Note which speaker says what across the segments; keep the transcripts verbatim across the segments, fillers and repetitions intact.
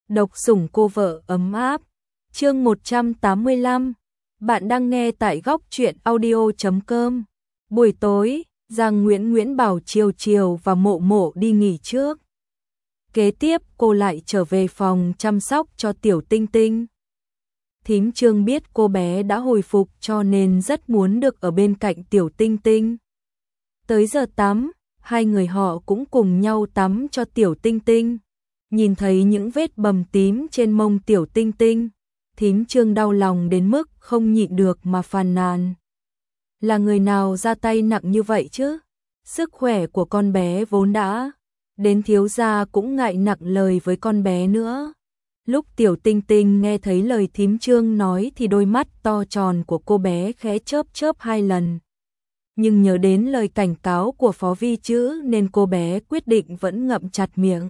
Speaker 1: Độc sủng cô vợ ấm áp. Chương một trăm tám mươi lăm. Bạn đang nghe tại góc truyện audio chấm com. Buổi tối, Giang Nguyễn Nguyễn bảo Chiều Chiều và Mộ Mộ đi nghỉ trước. Kế tiếp cô lại trở về phòng chăm sóc cho Tiểu Tinh Tinh. Thím Trương biết cô bé đã hồi phục cho nên rất muốn được ở bên cạnh Tiểu Tinh Tinh. Tới giờ tắm, hai người họ cũng cùng nhau tắm cho Tiểu Tinh Tinh. Nhìn thấy những vết bầm tím trên mông Tiểu Tinh Tinh, thím Trương đau lòng đến mức không nhịn được mà phàn nàn. Là người nào ra tay nặng như vậy chứ? Sức khỏe của con bé vốn đã, đến thiếu gia cũng ngại nặng lời với con bé nữa. Lúc Tiểu Tinh Tinh nghe thấy lời thím Trương nói thì đôi mắt to tròn của cô bé khẽ chớp chớp hai lần. Nhưng nhớ đến lời cảnh cáo của Phó Vi Chữ nên cô bé quyết định vẫn ngậm chặt miệng.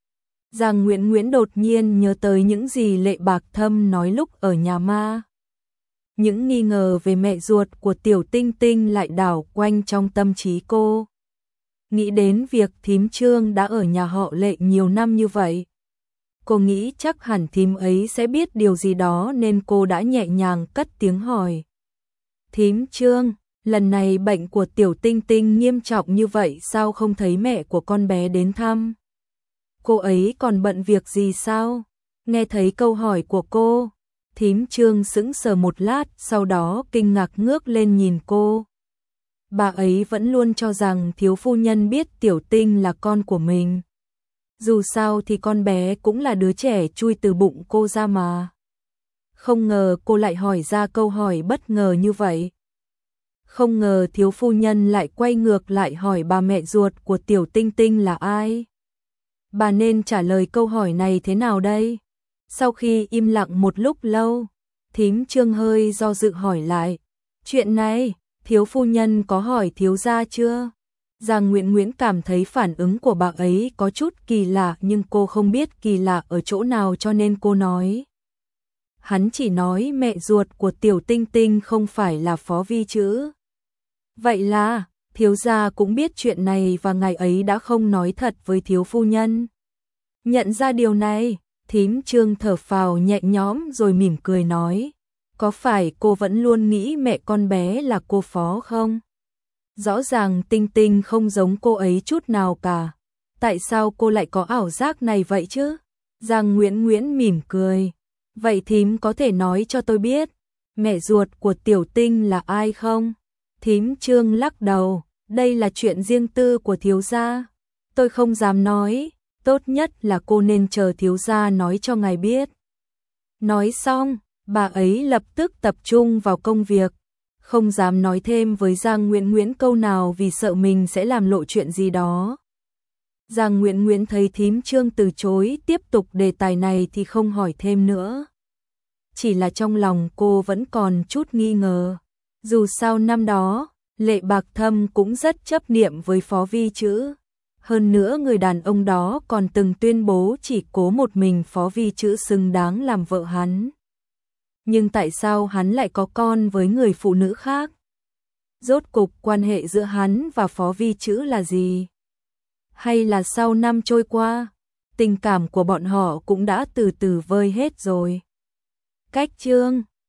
Speaker 1: Giang Nguyễn Nguyễn đột nhiên nhớ tới những gì Lệ Bạc Thâm nói lúc ở nhà ma. Những nghi ngờ về mẹ ruột của Tiểu Tinh Tinh lại đảo quanh trong tâm trí cô. Nghĩ đến việc thím Trương đã ở nhà họ Lệ nhiều năm như vậy. Cô nghĩ chắc hẳn thím ấy sẽ biết điều gì đó nên cô đã nhẹ nhàng cất tiếng hỏi. Thím Trương, lần này bệnh của Tiểu Tinh Tinh nghiêm trọng như vậy sao không thấy mẹ của con bé đến thăm? Cô ấy còn bận việc gì sao? Nghe thấy câu hỏi của cô, thím Trương sững sờ một lát, sau đó kinh ngạc ngước lên nhìn cô. Bà ấy vẫn luôn cho rằng thiếu phu nhân biết Tiểu Tinh là con của mình. Dù sao thì con bé cũng là đứa trẻ chui từ bụng cô ra mà. Không ngờ cô lại hỏi ra câu hỏi bất ngờ như vậy. Không ngờ thiếu phu nhân lại quay ngược lại hỏi bà mẹ ruột của Tiểu Tinh Tinh là ai. Bà nên trả lời câu hỏi này thế nào đây? Sau khi im lặng một lúc lâu, thím Trương hơi do dự hỏi lại. Chuyện này, thiếu phu nhân có hỏi thiếu gia chưa? Giang Nguyễn Nguyễn cảm thấy phản ứng của bà ấy có chút kỳ lạ nhưng cô không biết kỳ lạ ở chỗ nào cho nên cô nói. Hắn chỉ nói mẹ ruột của Tiểu Tinh Tinh không phải là Phó Vi Chữ. Vậy là, thiếu gia cũng biết chuyện này và ngày ấy đã không nói thật với thiếu phu nhân. Nhận ra điều này, thím Trương thở phào nhẹ nhõm rồi mỉm cười nói. Có phải cô vẫn luôn nghĩ mẹ con bé là cô Phó không? Rõ ràng Tinh Tinh không giống cô ấy chút nào cả. Tại sao cô lại có ảo giác này vậy chứ? Giang Nguyễn Nguyễn mỉm cười. Vậy thím có thể nói cho tôi biết, mẹ ruột của Tiểu Tinh là ai không? Thím Trương lắc đầu, đây là chuyện riêng tư của thiếu gia. Tôi không dám nói, tốt nhất là cô nên chờ thiếu gia nói cho ngài biết. Nói xong, bà ấy lập tức tập trung vào công việc. Không dám nói thêm với Giang Nguyễn Nguyễn câu nào vì sợ mình sẽ làm lộ chuyện gì đó. Giang Nguyễn Nguyễn thấy thím Trương từ chối tiếp tục đề tài này thì không hỏi thêm nữa. Chỉ là trong lòng cô vẫn còn chút nghi ngờ. Dù sao năm đó, Lệ Bạc Thâm cũng rất chấp niệm với Phó Vi Chữ. Hơn nữa người đàn ông đó còn từng tuyên bố chỉ cố một mình Phó Vi Chữ xứng đáng làm vợ hắn. Nhưng tại sao hắn lại có con với người phụ nữ khác? Rốt cục quan hệ giữa hắn và Phó Vi Chữ là gì? Hay là sau năm trôi qua, tình cảm của bọn họ cũng đã từ từ vơi hết rồi? Cách chương